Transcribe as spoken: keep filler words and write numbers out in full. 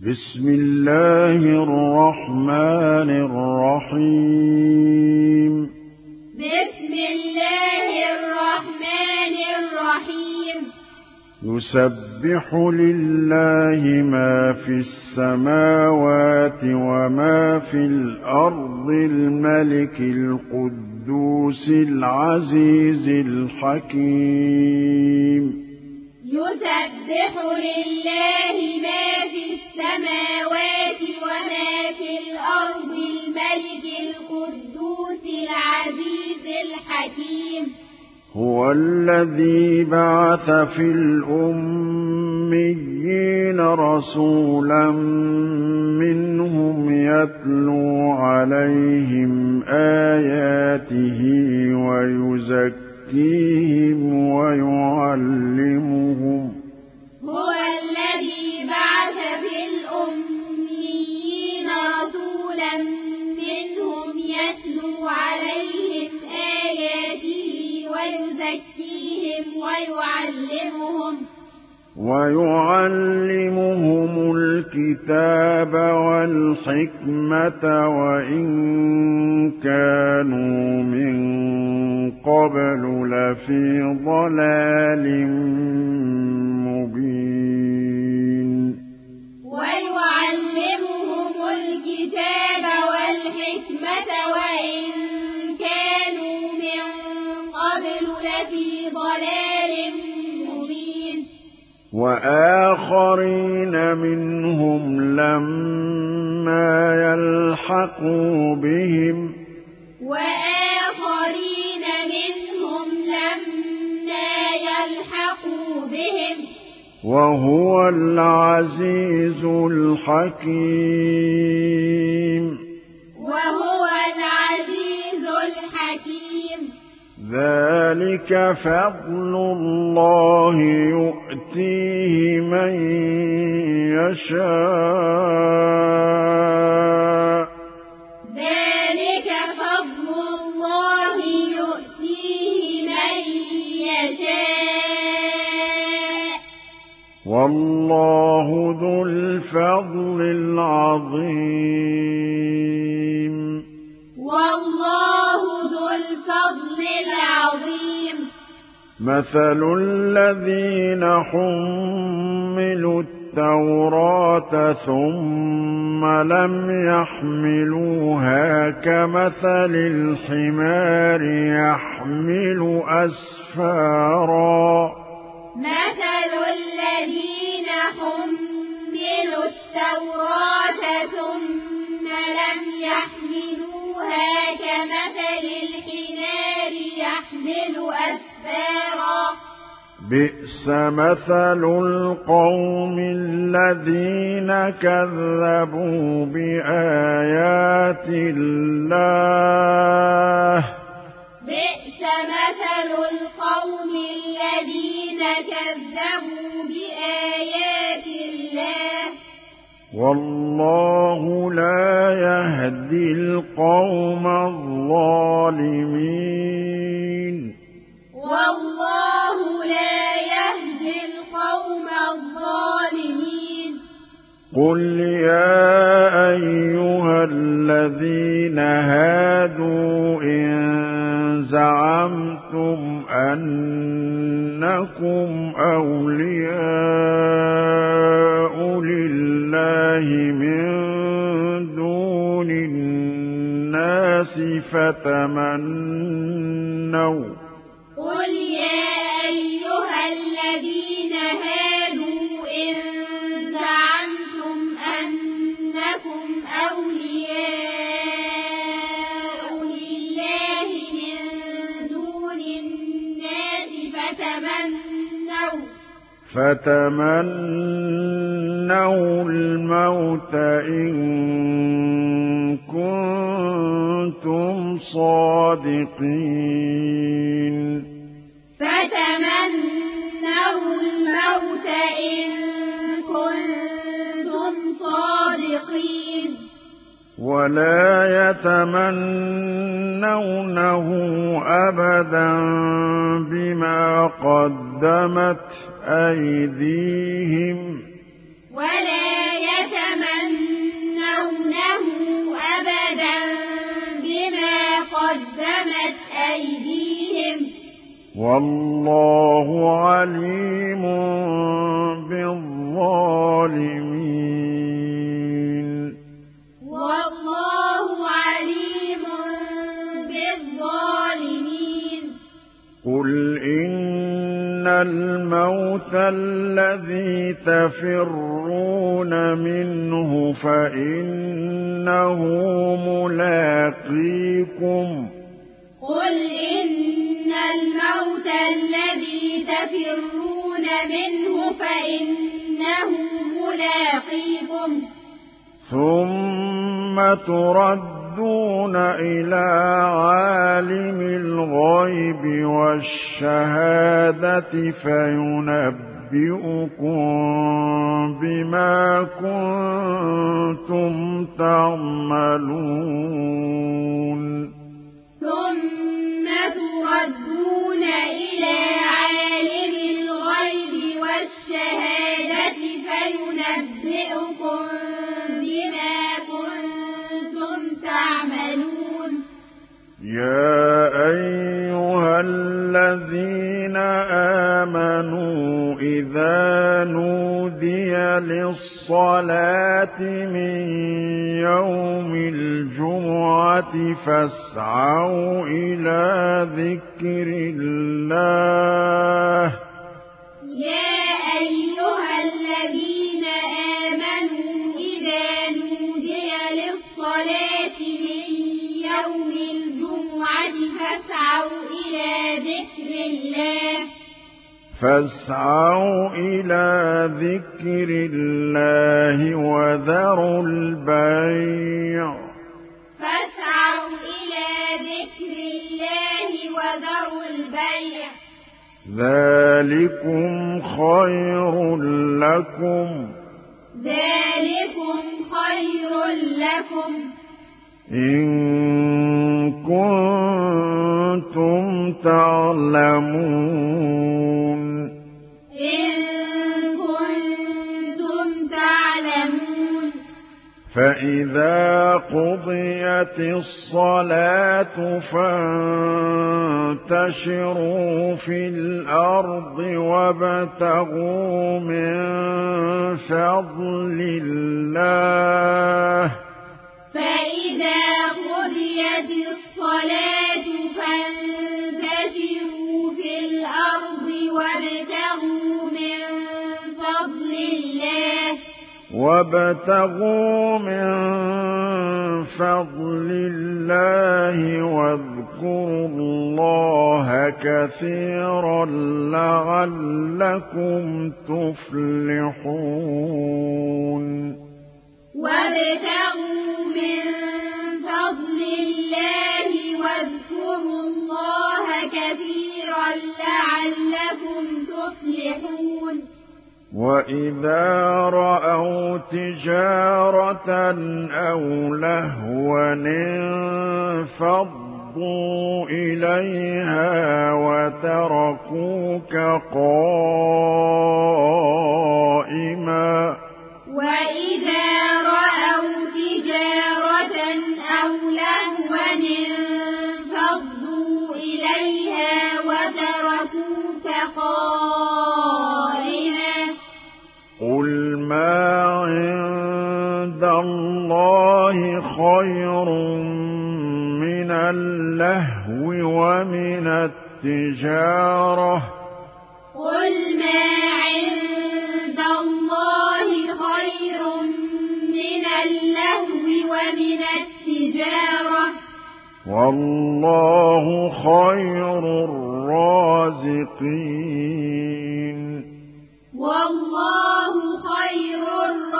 بسم الله الرحمن الرحيم بسم الله الرحمن الرحيم يسبح لله ما في السماوات وما في الأرض الملك القدوس العزيز الحكيم يسبح لله ما في السماوات وما في الأرض الملك القدوس العزيز الحكيم هو الذي بعث في الأميين رسولا منهم يتلو عليهم آياته ويزكيهم ويعلمهم هو الذي بعث في الأميين رسولا منهم يتلو عليهم آياته ويزكيهم ويعلمهم ويعلمهم الكتاب والحكمة وإن كانوا من قبل لفي ضلال مبين ويعلمهم الكتاب والحكمة وإن كانوا من قبل لفي ضلال مبين وآخرين منهم لما يلحقوا بهم وآخرين منهم لما يلحقوا بهم وهو العزيز الحكيم وهو العزيز الحكيم ذلك فضل الله يؤتيه من يشاء ذلك فضل الله يؤتيه من يشاء والله ذو الفضل العظيم والله ذو الفضل العظيم مثل الذين حملوا التوراة ثم لم يحملوها كمثل الحمار يحمل أسفارا مثل الذين حملوا التوراة ثم لم يحملوها كمثل الحمار يحمل أسفارا بئس مثل القوم الذين كذبوا بآيات الله بئس مثل القوم الذين كذبوا بآيات الله والله لا يهدي القوم الظالمين والله لا يهدي القوم الظالمين قل يا أيها الذين هادوا إن زعمتم أنكم أولياء لله من دون الناس فتمنوا قل يا أيها الذين هادوا إن زعمتم أنكم أولياء لله من دون الناس فتمنوا فتمنوا الموت إن كنتم صادقين فتمنوا الموت إن كنتم صادقين ولا يتمنونه أبدا بما قدمت أيديهم ولا يتمنونه والله عليم بالظالمين والله عليم بالظالمين قل إن الموت الذي تفرون منه فإنه ملاقيكم قل إن الموت الذي تفرون منه فإنه ملاقيكم ثم تردون إلى عالم الغيب والشهادة فينبئكم بما كنتم تعملون ثم تردون إلى عالم الغيب والشهادة فينبئكم بما كنتم تعملون يا أيها الذين آمنوا إذا نودي للصلاة من يوم الجمعة فاسعوا إلى ذكر الله يا أيها الذين آمنوا إذا نودي للصلاة من يوم الجمعة فاسعوا إلى ذكر الله فاسعوا إلى ذكر الله وذروا البيع فاسعوا إلى ذكر الله وذروا البيع ذلكم خير لكم ذلكم خير لكم إن كنتم تعلمون إن كنتم تعلمون فإذا قضيت الصلاة فانتشروا في الأرض وابتغوا من فضل الله فإذا قضيت الصلاة فانتشروا في الأرض وابتغوا من فضل الله وابتغوا من فضل الله واذكروا الله كثيرا لعلكم تفلحون وابتغوا من فضل الله واذكروا الله كثيرا لعلكم تفلحون وإذا رأوا تجارة أو لهوا انفضوا إليها وتركوك قائما وإذا رأوا تجارة أو لهوا انفضوا إليها وتركوك قائما قل ما عند الله خير من اللهو ومن التجارة قل ما عند الله خير من اللهو ومن التجارة والله خير الرازقين والله خير الرازقين